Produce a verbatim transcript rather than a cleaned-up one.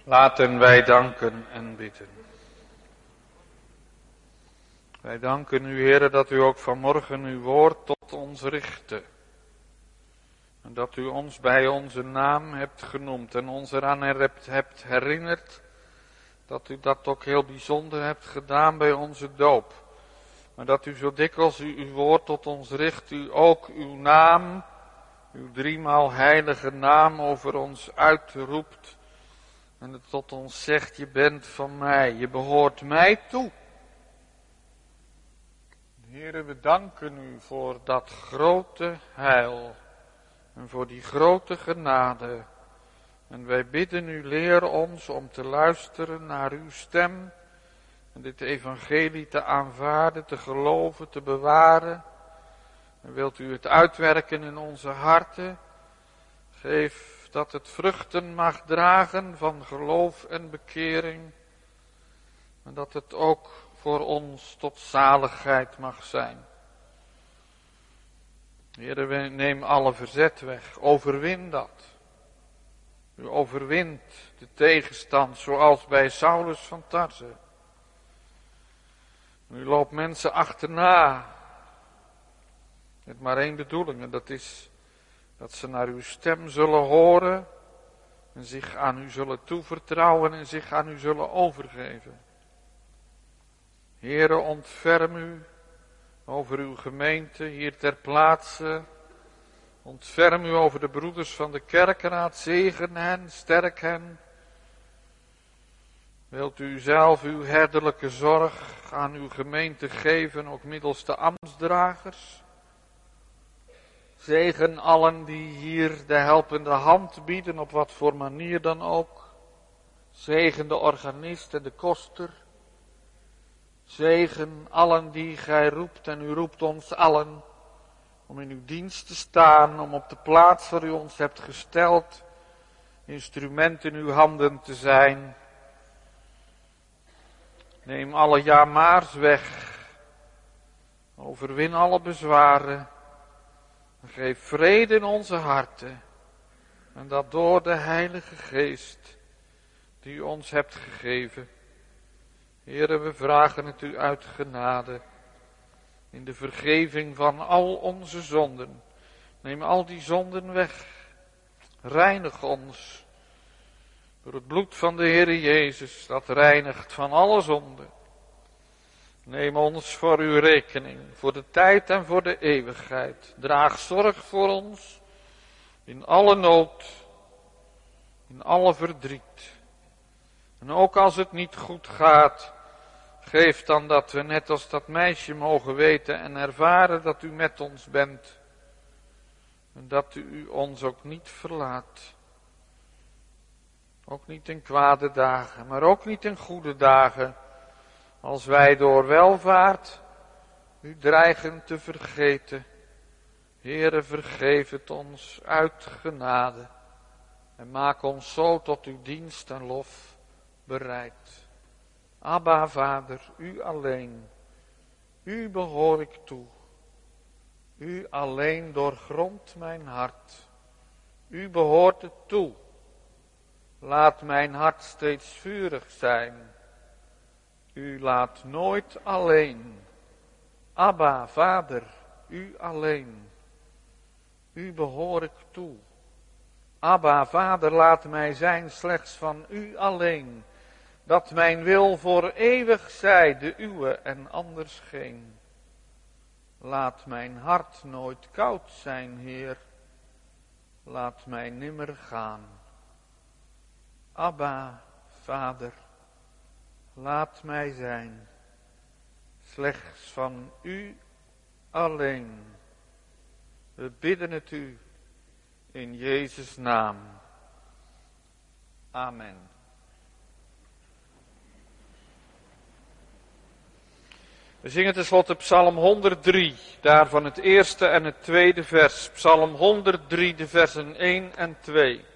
Laten wij danken en bidden. Wij danken u, Heere, dat u ook vanmorgen uw woord tot ons richtte. En dat u ons bij onze naam hebt genoemd en ons eraan hebt herinnerd dat u dat ook heel bijzonder hebt gedaan bij onze doop. Maar dat u zo dikwijls u uw woord tot ons richt, u ook uw naam, uw driemaal heilige naam over ons uitroept. En het tot ons zegt, je bent van mij, je behoort mij toe. Heere, we danken u voor dat grote heil en voor die grote genade. En wij bidden u, leer ons om te luisteren naar uw stem en dit evangelie te aanvaarden, te geloven, te bewaren. En wilt u het uitwerken in onze harten? Geef dat het vruchten mag dragen van geloof en bekering. En dat het ook voor ons tot zaligheid mag zijn. Heere, neem alle verzet weg. Overwin dat. U overwint de tegenstand zoals bij Saulus van Tarse. U loopt mensen achterna. Met maar één bedoeling, en dat is dat ze naar uw stem zullen horen en zich aan u zullen toevertrouwen en zich aan u zullen overgeven. Heere, ontferm u over uw gemeente hier ter plaatse. Ontferm u over de broeders van de kerkraad, zegen hen, sterk hen. Wilt u zelf uw herderlijke zorg aan uw gemeente geven, ook middels de ambtsdragers? Zegen allen die hier de helpende hand bieden, op wat voor manier dan ook. Zegen de organist en de koster. Zegen allen die gij roept en u roept ons allen om in uw dienst te staan, om op de plaats waar u ons hebt gesteld, instrument in uw handen te zijn. Neem alle ja-maars weg, overwin alle bezwaren. Geef vrede in onze harten. En dat door de Heilige Geest die u ons hebt gegeven. Heere, we vragen het u uit genade. In de vergeving van al onze zonden. Neem al die zonden weg. Reinig ons. Door het bloed van de Heere Jezus. Dat reinigt van alle zonden. Neem ons voor uw rekening, voor de tijd en voor de eeuwigheid. Draag zorg voor ons, in alle nood, in alle verdriet. En ook als het niet goed gaat, geef dan dat we net als dat meisje mogen weten en ervaren dat u met ons bent. En dat u ons ook niet verlaat. Ook niet in kwade dagen, maar ook niet in goede dagen. Als wij door welvaart u dreigen te vergeten. Heere, vergeef het ons uit genade. En maak ons zo tot uw dienst en lof bereid. Abba, Vader, u alleen. U behoor ik toe. U alleen doorgrondt mijn hart. U behoort het toe. Laat mijn hart steeds vurig zijn. U laat nooit alleen. Abba, Vader, u alleen. U behoor ik toe. Abba, Vader, laat mij zijn slechts van u alleen. Dat mijn wil voor eeuwig zij de uwe en anders geen. Laat mijn hart nooit koud zijn, Heer. Laat mij nimmer gaan. Abba, Vader, laat mij zijn, slechts van u alleen. We bidden het u in Jezus' naam. Amen. We zingen tenslotte Psalm honderddrie, daarvan het eerste en het tweede vers. Psalm honderddrie, de versen één en twee.